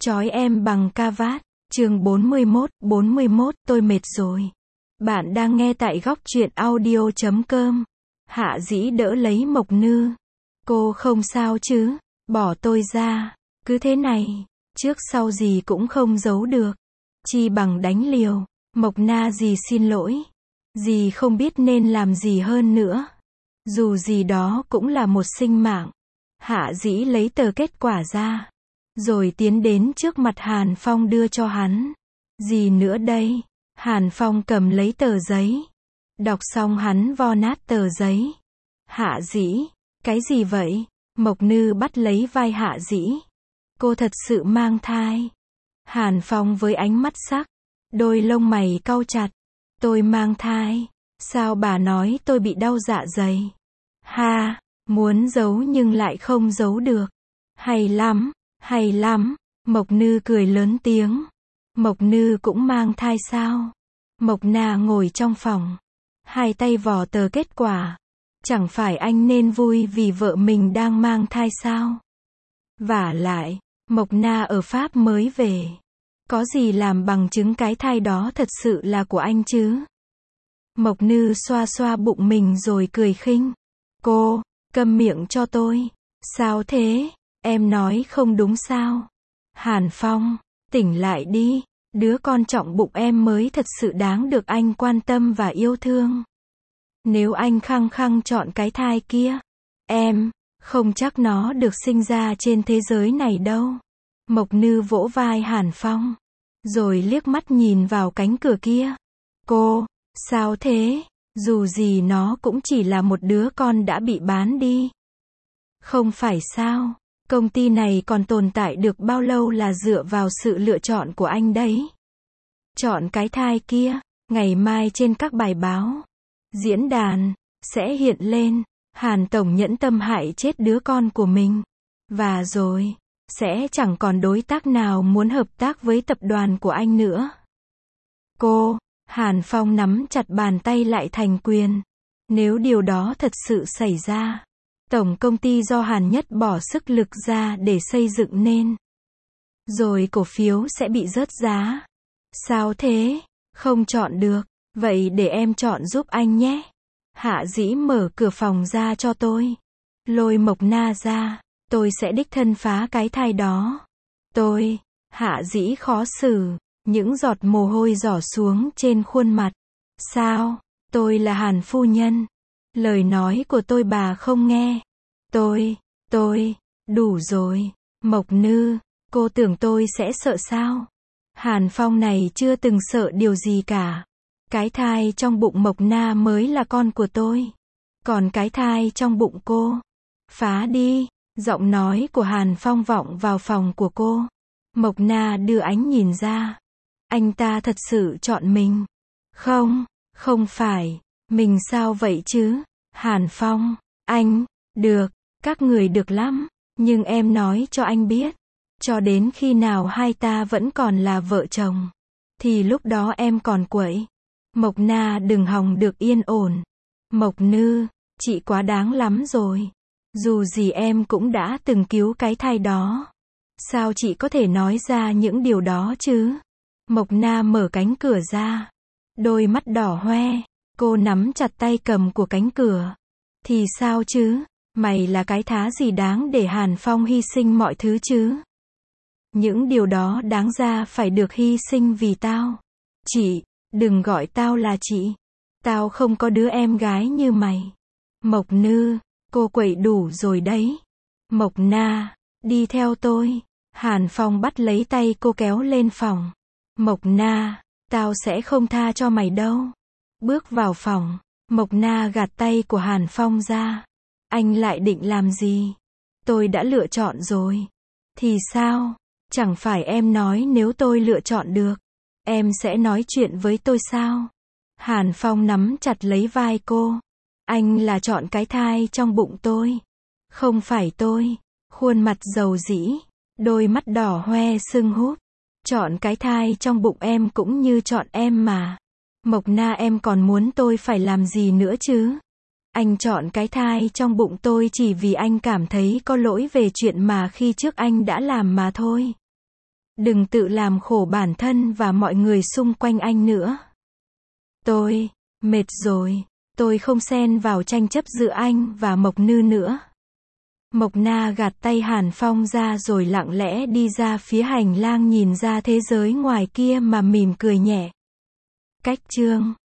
Trói em bằng ca vát. Chương 41, tôi mệt rồi. Bạn đang nghe tại góc truyện audio.com. Hạ Dĩ đỡ lấy Mộc Nư. Cô không sao chứ? Bỏ tôi ra. Cứ thế này, trước sau gì cũng không giấu được. Chi bằng đánh liều. Mộc Na dì xin lỗi. Dì không biết nên làm gì hơn nữa. Dù gì đó cũng là một sinh mạng. Hạ Dĩ lấy tờ kết quả ra. Rồi tiến đến trước mặt Hàn Phong đưa cho hắn. Gì nữa đây? Hàn Phong cầm lấy tờ giấy. Đọc xong hắn vo nát tờ giấy. Hạ Dĩ, cái gì vậy? Mộc Nư bắt lấy vai Hạ Dĩ. Cô thật sự mang thai. Hàn Phong với ánh mắt sắc. Đôi lông mày cau chặt. Tôi mang thai. Sao bà nói tôi bị đau dạ dày? Ha, muốn giấu nhưng lại không giấu được. Hay lắm. Hay lắm, Mộc Nư cười lớn tiếng. Mộc Nư cũng mang thai sao? Mộc Na ngồi trong phòng. Hai tay vò tờ kết quả. Chẳng phải anh nên vui vì vợ mình đang mang thai sao? Vả lại, Mộc Na ở Pháp mới về. Có gì làm bằng chứng cái thai đó thật sự là của anh chứ? Mộc Nư xoa xoa bụng mình rồi cười khinh. Cô, câm miệng cho tôi. Sao thế? Em nói không đúng sao? Hàn Phong, tỉnh lại đi. Đứa con trọng bụng em mới thật sự đáng được anh quan tâm và yêu thương. Nếu anh khăng khăng chọn cái thai kia, em không chắc nó được sinh ra trên thế giới này đâu. Mộc Nư vỗ vai Hàn Phong, rồi liếc mắt nhìn vào cánh cửa kia. Cô, sao thế? Dù gì nó cũng chỉ là một đứa con đã bị bán đi. Không phải sao? Công ty này còn tồn tại được bao lâu là dựa vào sự lựa chọn của anh đấy. Chọn cái thai kia, ngày mai trên các bài báo, diễn đàn, sẽ hiện lên, Hàn Tổng nhẫn tâm hại chết đứa con của mình. Và rồi, sẽ chẳng còn đối tác nào muốn hợp tác với tập đoàn của anh nữa. Cô, Hàn Phong nắm chặt bàn tay lại thành quyền. Nếu điều đó thật sự xảy ra, tổng công ty do Hàn Nhất bỏ sức lực ra để xây dựng nên, rồi cổ phiếu sẽ bị rớt giá. Sao thế? Không chọn được. Vậy để em chọn giúp anh nhé. Hạ Dĩ mở cửa phòng ra cho tôi. Lôi Mộc Na ra. Tôi sẽ đích thân phá cái thai đó. Tôi. Hạ Dĩ khó xử. Những giọt mồ hôi rỏ xuống trên khuôn mặt. Sao? Tôi là Hàn phu nhân. Lời nói của tôi bà không nghe. Tôi, đủ rồi. Mộc Nư, cô tưởng tôi sẽ sợ sao? Hàn Phong này chưa từng sợ điều gì cả. Cái thai trong bụng Mộc Na mới là con của tôi. Còn cái thai trong bụng cô, phá đi. Giọng nói của Hàn Phong vọng vào phòng của cô. Mộc Na đưa ánh nhìn ra. Anh ta thật sự chọn mình. Không phải. Mình sao vậy chứ? Hàn Phong, anh, được, các người được lắm, nhưng em nói cho anh biết, cho đến khi nào hai ta vẫn còn là vợ chồng, thì lúc đó em còn quậy. Mộc Na đừng hòng được yên ổn. Mộc Nư, chị quá đáng lắm rồi. Dù gì em cũng đã từng cứu cái thai đó. Sao chị có thể nói ra những điều đó chứ? Mộc Na mở cánh cửa ra. Đôi mắt đỏ hoe. Cô nắm chặt tay cầm của cánh cửa. Thì sao chứ? Mày là cái thá gì đáng để Hàn Phong hy sinh mọi thứ chứ? Những điều đó đáng ra phải được hy sinh vì tao. Chị, đừng gọi tao là chị. Tao không có đứa em gái như mày. Mộc Nư, cô quậy đủ rồi đấy. Mộc Na, đi theo tôi. Hàn Phong bắt lấy tay cô kéo lên phòng. Mộc Na, tao sẽ không tha cho mày đâu. Bước vào phòng, Mộc Na gạt tay của Hàn Phong ra. Anh lại định làm gì? Tôi đã lựa chọn rồi. Thì sao? Chẳng phải em nói nếu tôi lựa chọn được, em sẽ nói chuyện với tôi sao? Hàn Phong nắm chặt lấy vai cô. Anh là chọn cái thai trong bụng tôi. Không phải tôi. Khuôn mặt dầu dĩ, đôi mắt đỏ hoe sưng húp. Chọn cái thai trong bụng em cũng như chọn em mà. Mộc Na, em còn muốn tôi phải làm gì nữa chứ? Anh chọn cái thai trong bụng tôi chỉ vì anh cảm thấy có lỗi về chuyện mà khi trước anh đã làm mà thôi. Đừng tự làm khổ bản thân và mọi người xung quanh anh nữa. Tôi mệt rồi. Tôi không xen vào tranh chấp giữa anh và Mộc Nư nữa. Mộc Na gạt tay Hàn Phong ra rồi lặng lẽ đi ra phía hành lang nhìn ra thế giới ngoài kia mà mỉm cười nhẹ. Cách chương